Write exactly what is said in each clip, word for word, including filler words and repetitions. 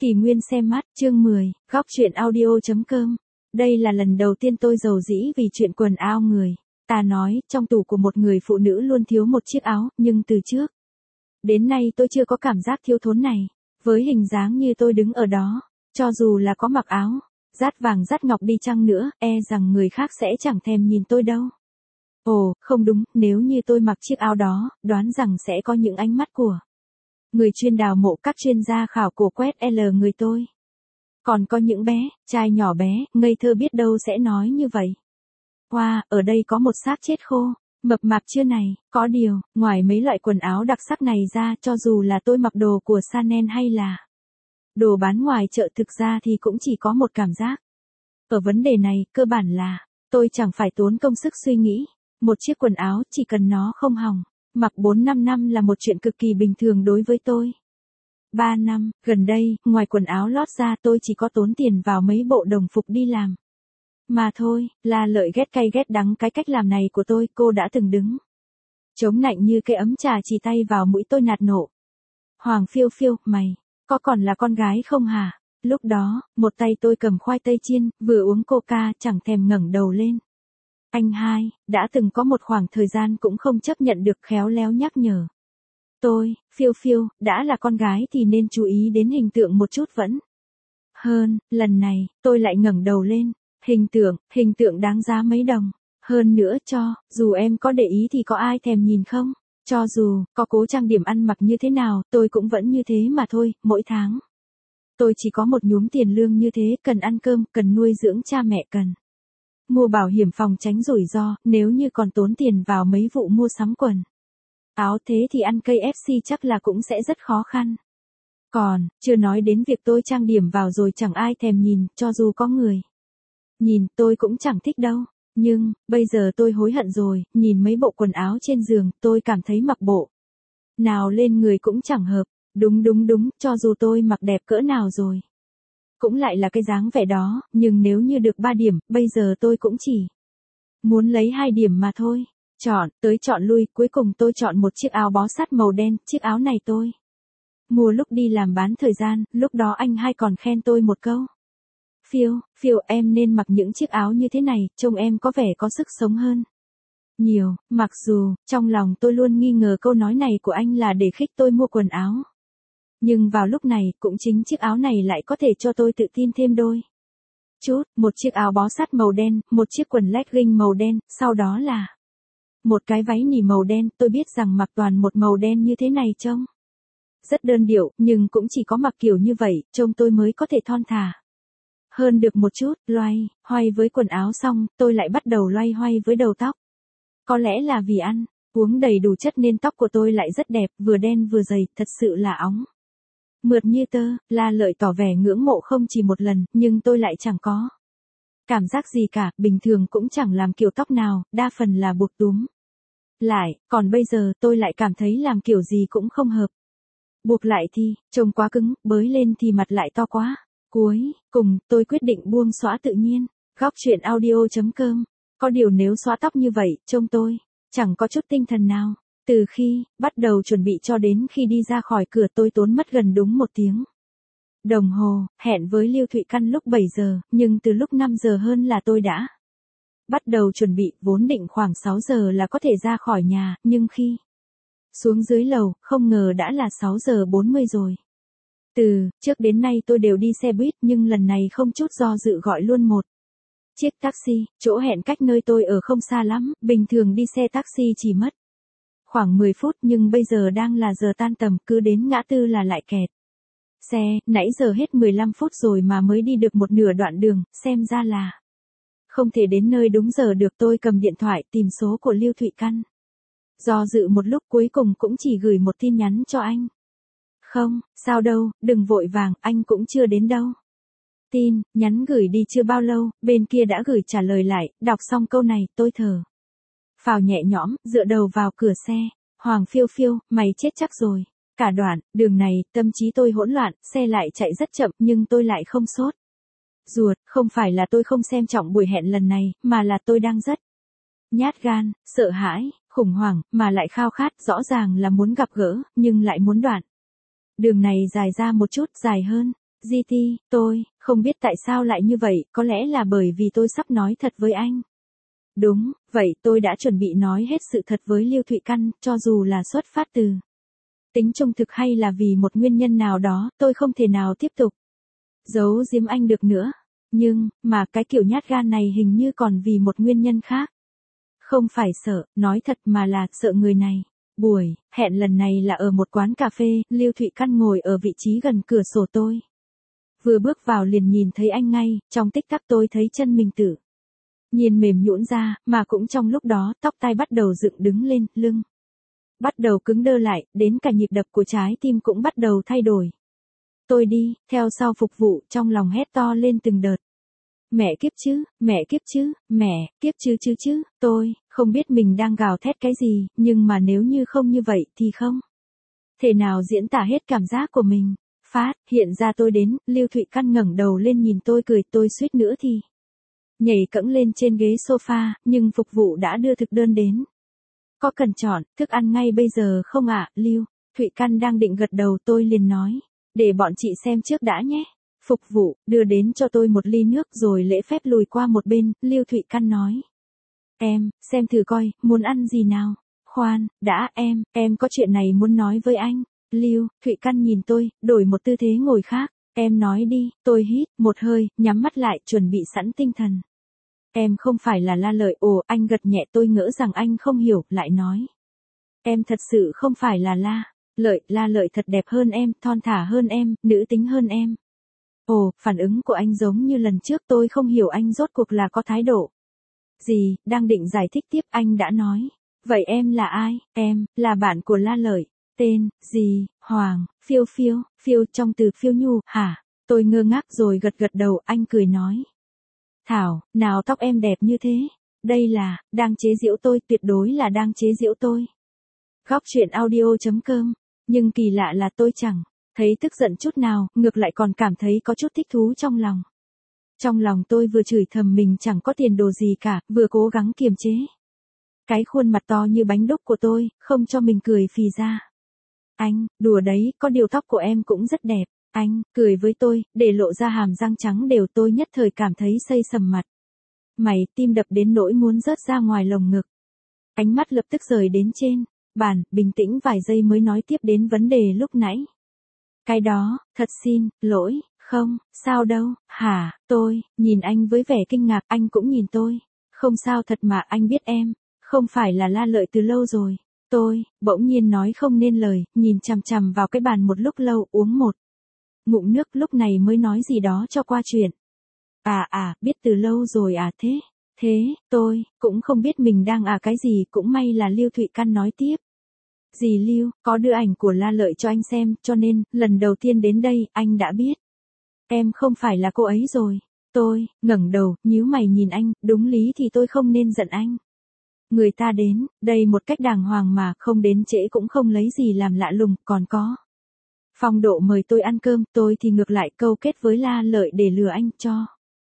Kỳ Nguyên xem mắt, chương mười, góc truyện audio chấm com. Đây là lần đầu tiên tôi giàu dĩ vì chuyện quần áo người. Ta nói, trong tủ của một người phụ nữ luôn thiếu một chiếc áo, nhưng từ trước đến nay tôi chưa có cảm giác thiếu thốn này. Với hình dáng như tôi đứng ở đó, cho dù là có mặc áo dát vàng dát ngọc đi chăng nữa, e rằng người khác sẽ chẳng thèm nhìn tôi đâu. Ồ, không đúng, nếu như tôi mặc chiếc áo đó, đoán rằng sẽ có những ánh mắt của người chuyên đào mộ, các chuyên gia khảo cổ quét L người tôi. Còn có những bé, trai nhỏ bé, ngây thơ biết đâu sẽ nói như vậy. Wow, ở đây có một xác chết khô, mập mạp chưa này, có điều, ngoài mấy loại quần áo đặc sắc này ra, cho dù là tôi mặc đồ của Chanel hay là đồ bán ngoài chợ, thực ra thì cũng chỉ có một cảm giác. Ở vấn đề này, cơ bản là, tôi chẳng phải tốn công sức suy nghĩ. Một chiếc quần áo, chỉ cần nó không hỏng, mặc bốn năm năm là một chuyện cực kỳ bình thường đối với tôi. ba năm, gần đây, ngoài quần áo lót ra tôi chỉ có tốn tiền vào mấy bộ đồng phục đi làm. Mà thôi, là lợi ghét cay ghét đắng cái cách làm này của tôi, cô đã từng đứng chống nạnh như cây ấm trà chỉ tay vào mũi tôi nạt nộ. Hoàng Phiêu Phiêu, mày, có còn là con gái không hả? Lúc đó, một tay tôi cầm khoai tây chiên, vừa uống coca, chẳng thèm ngẩng đầu lên. Anh hai, đã từng có một khoảng thời gian cũng không chấp nhận được, khéo léo nhắc nhở tôi, Phiêu Phiêu, đã là con gái thì nên chú ý đến hình tượng một chút vẫn hơn. Lần này, tôi lại ngẩng đầu lên. Hình tượng, hình tượng đáng giá mấy đồng. Hơn nữa, cho dù em có để ý thì có ai thèm nhìn không? Cho dù có cố trang điểm ăn mặc như thế nào, tôi cũng vẫn như thế mà thôi. Mỗi tháng tôi chỉ có một nhúm tiền lương như thế, cần ăn cơm, cần nuôi dưỡng cha mẹ, cần mua bảo hiểm phòng tránh rủi ro, nếu như còn tốn tiền vào mấy vụ mua sắm quần áo thế thì ăn cây ép xê chắc là cũng sẽ rất khó khăn. Còn, chưa nói đến việc tôi trang điểm vào rồi chẳng ai thèm nhìn, cho dù có người nhìn, tôi cũng chẳng thích đâu. Nhưng, bây giờ tôi hối hận rồi, nhìn mấy bộ quần áo trên giường, tôi cảm thấy mặc bộ nào lên người cũng chẳng hợp. Đúng đúng đúng, cho dù tôi mặc đẹp cỡ nào rồi cũng lại là cái dáng vẻ đó, nhưng nếu như được ba điểm, bây giờ tôi cũng chỉ muốn lấy hai điểm mà thôi. Chọn, tới chọn lui, cuối cùng tôi chọn một chiếc áo bó sát màu đen, chiếc áo này tôi mua lúc đi làm bán thời gian, lúc đó anh hai còn khen tôi một câu. Phiêu, Phiêu, em nên mặc những chiếc áo như thế này, trông em có vẻ có sức sống hơn nhiều. Mặc dù, trong lòng tôi luôn nghi ngờ câu nói này của anh là để khích tôi mua quần áo. Nhưng vào lúc này, cũng chính chiếc áo này lại có thể cho tôi tự tin thêm đôi chút. Một chiếc áo bó sát màu đen, một chiếc quần legging màu đen, sau đó là một cái váy nỉ màu đen. Tôi biết rằng mặc toàn một màu đen như thế này trông rất đơn điệu, nhưng cũng chỉ có mặc kiểu như vậy, trông tôi mới có thể thon thả hơn được một chút. Loay hoay với quần áo xong, tôi lại bắt đầu loay hoay với đầu tóc. Có lẽ là vì ăn uống đầy đủ chất nên tóc của tôi lại rất đẹp, vừa đen vừa dày, thật sự là óng mượt như tơ. La Lợi tỏ vẻ ngưỡng mộ không chỉ một lần, nhưng tôi lại chẳng có cảm giác gì cả, bình thường cũng chẳng làm kiểu tóc nào, đa phần là buộc túm lại, còn bây giờ tôi lại cảm thấy làm kiểu gì cũng không hợp. Buộc lại thì, trông quá cứng, bới lên thì mặt lại to quá. Cuối cùng, tôi quyết định buông xõa tự nhiên. Góc truyện audio chấm com. Có điều nếu xóa tóc như vậy, trông tôi chẳng có chút tinh thần nào. Từ khi bắt đầu chuẩn bị cho đến khi đi ra khỏi cửa, tôi tốn mất gần đúng một tiếng đồng hồ. Hẹn với Lưu Thụy Căn lúc bảy giờ, nhưng từ lúc năm giờ hơn là tôi đã bắt đầu chuẩn bị, vốn định khoảng sáu giờ là có thể ra khỏi nhà, nhưng khi xuống dưới lầu, không ngờ đã là sáu giờ bốn mươi rồi. Từ trước đến nay tôi đều đi xe buýt, nhưng lần này không chút do dự gọi luôn một chiếc taxi. Chỗ hẹn cách nơi tôi ở không xa lắm, bình thường đi xe taxi chỉ mất khoảng mười phút, nhưng bây giờ đang là giờ tan tầm, cứ đến ngã tư là lại kẹt xe. Nãy giờ hết mười lăm phút rồi mà mới đi được một nửa đoạn đường, xem ra là không thể đến nơi đúng giờ được. Tôi cầm điện thoại tìm số của Lưu Thụy Căn. Do dự một lúc, cuối cùng cũng chỉ gửi một tin nhắn cho anh. Không, sao đâu, đừng vội vàng, anh cũng chưa đến đâu. Tin nhắn gửi đi chưa bao lâu, bên kia đã gửi trả lời lại. Đọc xong câu này, tôi thở phào nhẹ nhõm, dựa đầu vào cửa xe. Hoàng Phiêu Phiêu, mày chết chắc rồi. Cả đoạn đường này, tâm trí tôi hỗn loạn, xe lại chạy rất chậm, nhưng tôi lại không sốt ruột. Không phải là tôi không xem trọng buổi hẹn lần này, mà là tôi đang rất nhát gan, sợ hãi, khủng hoảng, mà lại khao khát. Rõ ràng là muốn gặp gỡ, nhưng lại muốn đoạn đường này dài ra một chút, dài hơn. giê tê, tôi, không biết tại sao lại như vậy, có lẽ là bởi vì tôi sắp nói thật với anh. Đúng, vậy tôi đã chuẩn bị nói hết sự thật với Lưu Thụy Căn, cho dù là xuất phát từ tính trung thực hay là vì một nguyên nhân nào đó, tôi không thể nào tiếp tục giấu giếm anh được nữa. Nhưng, mà cái kiểu nhát gan này hình như còn vì một nguyên nhân khác. Không phải sợ, nói thật mà là sợ người này. Buổi hẹn lần này là ở một quán cà phê, Lưu Thụy Căn ngồi ở vị trí gần cửa sổ tôi. Vừa bước vào liền nhìn thấy anh ngay, trong tích tắc tôi thấy chân mình tự nhiên mềm nhũn ra, mà cũng trong lúc đó, tóc tai bắt đầu dựng đứng lên, lưng bắt đầu cứng đơ lại, đến cả nhịp đập của trái tim cũng bắt đầu thay đổi. Tôi đi, theo sau phục vụ, trong lòng hét to lên từng đợt. Mẹ kiếp chứ, mẹ kiếp chứ, mẹ, kiếp chứ chứ chứ, tôi, không biết mình đang gào thét cái gì, nhưng mà nếu như không như vậy thì không thể nào diễn tả hết cảm giác của mình. Phát, hiện ra tôi đến, Lưu Thụy Căn ngẩng đầu lên nhìn tôi cười, tôi suýt nữa thì nhảy cẫng lên trên ghế sofa, nhưng phục vụ đã đưa thực đơn đến. Có cần chọn thức ăn ngay bây giờ không ạ, à? Lưu Thụy Căn đang định gật đầu, tôi liền nói, để bọn chị xem trước đã nhé. Phục vụ đưa đến cho tôi một ly nước rồi lễ phép lùi qua một bên, Lưu Thụy Căn nói. Em, xem thử coi, muốn ăn gì nào? Khoan, đã em, em có chuyện này muốn nói với anh. Lưu Thụy Căn nhìn tôi, đổi một tư thế ngồi khác. Em nói đi, tôi hít một hơi, nhắm mắt lại, chuẩn bị sẵn tinh thần. Em không phải là La Lợi, ồ, anh gật nhẹ, tôi ngỡ rằng anh không hiểu, lại nói. Em thật sự không phải là La Lợi, La Lợi thật đẹp hơn em, thon thả hơn em, nữ tính hơn em. Ồ, phản ứng của anh giống như lần trước, tôi không hiểu anh rốt cuộc là có thái độ gì, đang định giải thích tiếp anh đã nói. Vậy em là ai? Em, là bạn của La Lợi. Tên, gì? Hoàng, Phiêu Phiêu, Phiêu trong từ phiêu nhu, hả? Tôi ngơ ngác rồi gật gật đầu, anh cười nói. Thảo, nào tóc em đẹp như thế? Đây là, đang chế giễu tôi, tuyệt đối là đang chế giễu tôi. Góc truyện audio.com, nhưng kỳ lạ là tôi chẳng thấy tức giận chút nào, ngược lại còn cảm thấy có chút thích thú trong lòng. Trong lòng tôi vừa chửi thầm mình chẳng có tiền đồ gì cả, vừa cố gắng kiềm chế cái khuôn mặt to như bánh đúc của tôi, không cho mình cười phì ra. Anh, đùa đấy, có điều tóc của em cũng rất đẹp. Anh, cười với tôi, để lộ ra hàm răng trắng đều, tôi nhất thời cảm thấy xây sầm mặt. Mày, tim đập đến nỗi muốn rớt ra ngoài lồng ngực. Ánh mắt lập tức rời đến trên bàn, bình tĩnh vài giây mới nói tiếp đến vấn đề lúc nãy. Cái đó, thật xin lỗi, không, sao đâu, hả, tôi, nhìn anh với vẻ kinh ngạc, anh cũng nhìn tôi. Không sao thật mà, anh biết em, không phải là La Lợi từ lâu rồi. Tôi, bỗng nhiên nói không nên lời, nhìn chằm chằm vào cái bàn một lúc lâu, uống một ngụm nước, lúc này mới nói gì đó cho qua chuyện. À à, biết từ lâu rồi à thế, thế, tôi, cũng không biết mình đang à cái gì, cũng may là Lưu Thụy Căn nói tiếp. Dì Lưu, có đưa ảnh của La Lợi cho anh xem, cho nên, lần đầu tiên đến đây, anh đã biết. Em không phải là cô ấy rồi. Tôi, ngẩng đầu, nhíu mày nhìn anh, đúng lý thì tôi không nên giận anh. Người ta đến, đây một cách đàng hoàng mà, không đến trễ cũng không lấy gì làm lạ lùng, còn có phong độ mời tôi ăn cơm, tôi thì ngược lại câu kết với La Lợi để lừa anh cho.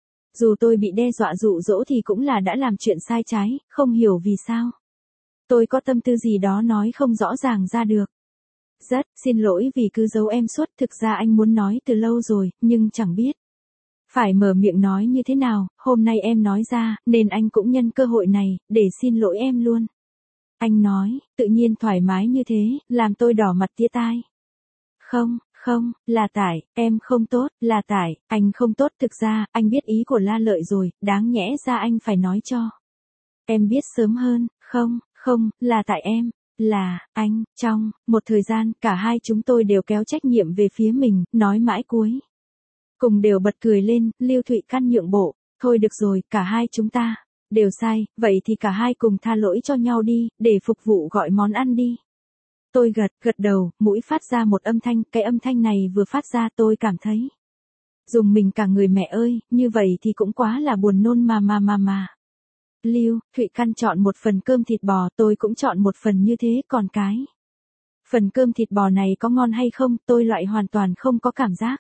Dù tôi bị đe dọa dụ dỗ thì cũng là đã làm chuyện sai trái, không hiểu vì sao. Tôi có tâm tư gì đó nói không rõ ràng ra được. Rất, xin lỗi vì cứ giấu em suốt, thực ra anh muốn nói từ lâu rồi, nhưng chẳng biết phải mở miệng nói như thế nào, hôm nay em nói ra, nên anh cũng nhân cơ hội này, để xin lỗi em luôn. Anh nói, tự nhiên thoải mái như thế, làm tôi đỏ mặt tía tai. Không, không, là tại, em không tốt, là tại, anh không tốt, thực ra, anh biết ý của La Lợi rồi, đáng nhẽ ra anh phải nói cho em biết sớm hơn, không, không, là tại em, là, anh, trong một thời gian, cả hai chúng tôi đều kéo trách nhiệm về phía mình, nói mãi cuối cùng đều bật cười lên, Lưu Thụy Căn nhượng bộ, thôi được rồi, cả hai chúng ta đều sai, vậy thì cả hai cùng tha lỗi cho nhau đi, để phục vụ gọi món ăn đi. Tôi gật, gật đầu, mũi phát ra một âm thanh, cái âm thanh này vừa phát ra tôi cảm thấy dùng mình cả người, mẹ ơi, như vậy thì cũng quá là buồn nôn mà mà mà mà. Lưu Thụy Căn chọn một phần cơm thịt bò, tôi cũng chọn một phần như thế, còn cái phần cơm thịt bò này có ngon hay không, tôi loại hoàn toàn không có cảm giác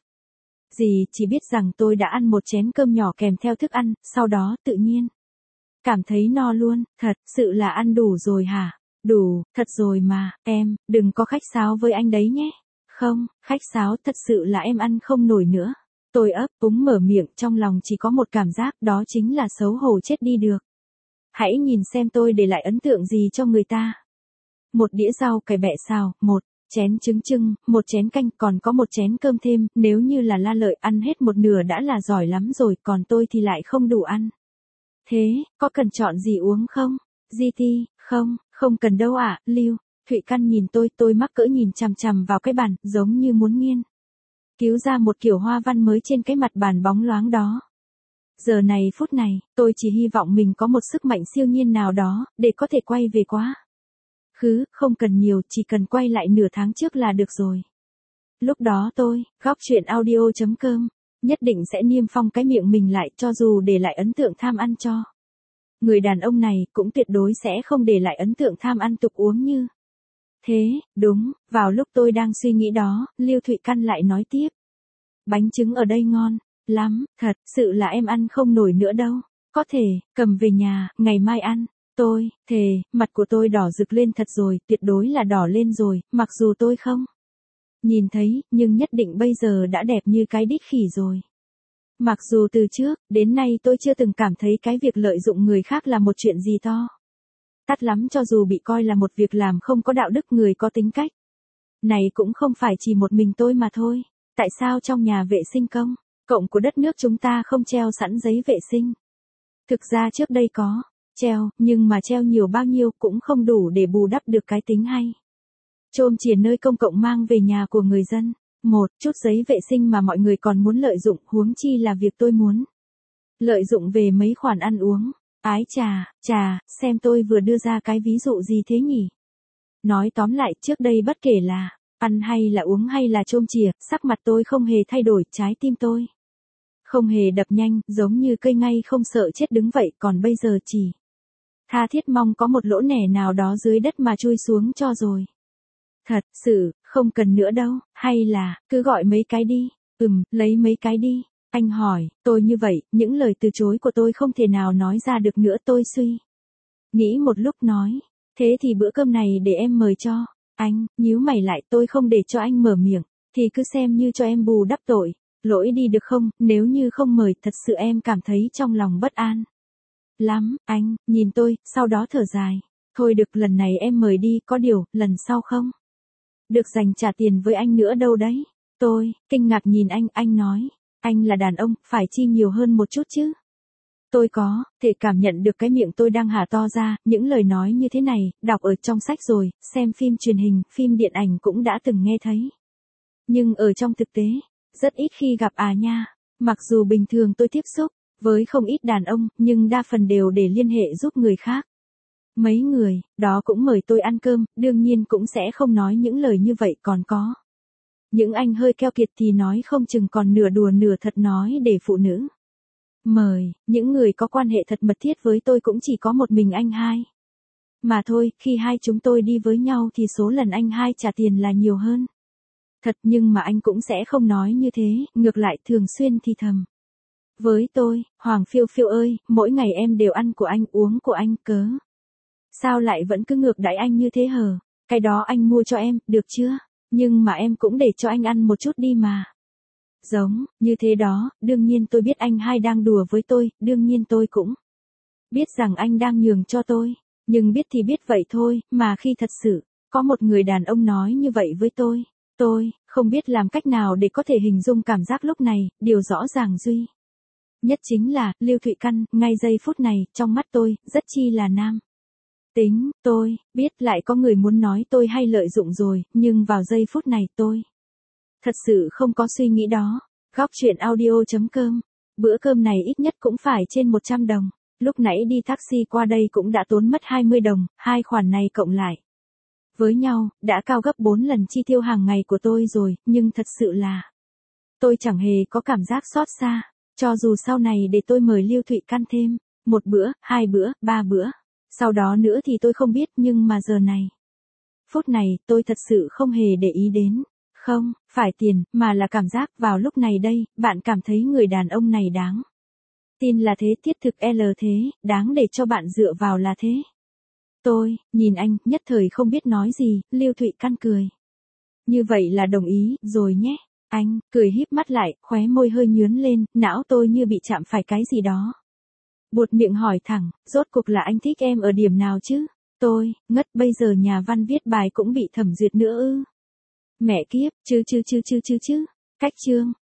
gì, chỉ biết rằng tôi đã ăn một chén cơm nhỏ kèm theo thức ăn, sau đó tự nhiên cảm thấy no luôn, thật sự là ăn đủ rồi hả? Đủ, thật rồi mà, em, đừng có khách sáo với anh đấy nhé. Không, khách sáo, thật sự là em ăn không nổi nữa. Tôi ấp úng mở miệng, trong lòng chỉ có một cảm giác, đó chính là xấu hổ chết đi được. Hãy nhìn xem tôi để lại ấn tượng gì cho người ta. Một đĩa rau cải bẹ xào, một chén trứng trưng, một chén canh, còn có một chén cơm thêm, nếu như là La Lợi ăn hết một nửa đã là giỏi lắm rồi, còn tôi thì lại không đủ ăn. Thế, có cần chọn gì uống không? giê tê, không, không cần đâu ạ, à, Lưu. Thụy Căn nhìn tôi, tôi mắc cỡ nhìn chằm chằm vào cái bàn, giống như muốn nghiên cứu ra một kiểu hoa văn mới trên cái mặt bàn bóng loáng đó. Giờ này phút này, tôi chỉ hy vọng mình có một sức mạnh siêu nhiên nào đó, để có thể quay về quá khứ, không cần nhiều, chỉ cần quay lại nửa tháng trước là được rồi. Lúc đó tôi, góc chuyện audio chấm com, nhất định sẽ niêm phong cái miệng mình lại, cho dù để lại ấn tượng tham ăn cho người đàn ông này, cũng tuyệt đối sẽ không để lại ấn tượng tham ăn tục uống như thế. Đúng, vào lúc tôi đang suy nghĩ đó, Lưu Thụy Căn lại nói tiếp. Bánh trứng ở đây ngon lắm, thật sự là em ăn không nổi nữa đâu. Có thể, cầm về nhà, ngày mai ăn. Tôi, thề, mặt của tôi đỏ rực lên thật rồi, tuyệt đối là đỏ lên rồi, mặc dù tôi không nhìn thấy, nhưng nhất định bây giờ đã đẹp như cái đít khỉ rồi. Mặc dù từ trước, đến nay tôi chưa từng cảm thấy cái việc lợi dụng người khác là một chuyện gì to tát lắm, cho dù bị coi là một việc làm không có đạo đức, người có tính cách này cũng không phải chỉ một mình tôi mà thôi. Tại sao trong nhà vệ sinh công cộng của đất nước chúng ta không treo sẵn giấy vệ sinh? Thực ra trước đây có treo, nhưng mà treo nhiều bao nhiêu cũng không đủ để bù đắp được cái tính hay chôm chìa nơi công cộng mang về nhà của người dân. Một chút giấy vệ sinh mà mọi người còn muốn lợi dụng, huống chi là việc tôi muốn lợi dụng về mấy khoản ăn uống. Ái chà, chà, xem tôi vừa đưa ra cái ví dụ gì thế nhỉ? Nói tóm lại, trước đây bất kể là ăn hay là uống hay là chôm chìa, sắc mặt tôi không hề thay đổi, trái tim tôi không hề đập nhanh, giống như cây ngay không sợ chết đứng vậy, còn bây giờ chỉ tha thiết mong có một lỗ nẻ nào đó dưới đất mà chui xuống cho rồi. Thật sự, không cần nữa đâu, hay là, cứ gọi mấy cái đi. Ừm, lấy mấy cái đi. Anh hỏi, tôi như vậy, những lời từ chối của tôi không thể nào nói ra được nữa. Tôi suy nghĩ một lúc nói, thế thì bữa cơm này để em mời cho anh. Nhíu mày lại, tôi không để cho anh mở miệng, thì cứ xem như cho em bù đắp tội lỗi đi được không? Nếu như không mời, thật sự em cảm thấy trong lòng bất an lắm. Anh nhìn tôi, sau đó thở dài. Thôi được, lần này em mời đi, có điều, lần sau không được dành trả tiền với anh nữa đâu đấy. Tôi kinh ngạc nhìn anh, anh nói, anh là đàn ông, phải chi nhiều hơn một chút chứ. Tôi có thể cảm nhận được cái miệng tôi đang há to ra, những lời nói như thế này, đọc ở trong sách rồi, xem phim truyền hình, phim điện ảnh cũng đã từng nghe thấy. Nhưng ở trong thực tế, rất ít khi gặp à nha. Mặc dù bình thường tôi tiếp xúc với không ít đàn ông, nhưng đa phần đều để liên hệ giúp người khác. Mấy người đó cũng mời tôi ăn cơm, đương nhiên cũng sẽ không nói những lời như vậy, còn có những anh hơi keo kiệt thì nói không chừng còn nửa đùa nửa thật nói để phụ nữ mời. Những người có quan hệ thật mật thiết với tôi cũng chỉ có một mình anh hai mà thôi. Khi hai chúng tôi đi với nhau thì số lần anh hai trả tiền là nhiều hơn thật, nhưng mà anh cũng sẽ không nói như thế, ngược lại thường xuyên thì thầm với tôi, Hoàng Phiêu Phiêu ơi, mỗi ngày em đều ăn của anh, uống của anh, cớ sao lại vẫn cứ ngược đãi anh như thế hờ? Cái đó anh mua cho em, được chưa? Nhưng mà em cũng để cho anh ăn một chút đi mà. Giống như thế đó. Đương nhiên tôi biết anh hai đang đùa với tôi, đương nhiên tôi cũng biết rằng anh đang nhường cho tôi. Nhưng biết thì biết vậy thôi, mà khi thật sự có một người đàn ông nói như vậy với tôi, tôi không biết làm cách nào để có thể hình dung cảm giác lúc này. Điều rõ ràng duy nhất chính là, Lưu Thụy Căn, ngay giây phút này, trong mắt tôi, rất chi là nam tính. Tôi biết lại có người muốn nói tôi hay lợi dụng rồi, nhưng vào giây phút này tôi thật sự không có suy nghĩ đó. Góc chuyện audio chấm com. Bữa cơm này ít nhất cũng phải trên một trăm đồng. Lúc nãy đi taxi qua đây cũng đã tốn mất hai mươi đồng, hai khoản này cộng lại với nhau, đã cao gấp bốn lần chi tiêu hàng ngày của tôi rồi, nhưng thật sự là tôi chẳng hề có cảm giác xót xa. Cho dù sau này để tôi mời Lưu Thụy Căn thêm một bữa, hai bữa, ba bữa sau đó nữa thì tôi không biết, nhưng mà giờ này phút này, tôi thật sự không hề để ý đến. Không phải tiền, mà là cảm giác. Vào lúc này đây, bạn cảm thấy người đàn ông này đáng tin là thế, thiết thực L thế, đáng để cho bạn dựa vào là thế. Tôi nhìn anh, nhất thời không biết nói gì. Lưu Thụy Căn cười, như vậy là đồng ý rồi nhé. Anh, cười híp mắt lại, khóe môi hơi nhướn lên, não tôi như bị chạm phải cái gì đó. Buột miệng hỏi thẳng, rốt cuộc là anh thích em ở điểm nào chứ? Tôi, ngất bây giờ nhà văn viết bài cũng bị thẩm duyệt nữa ư. Mẹ kiếp, chứ chứ chứ chứ chứ chứ, cách chương.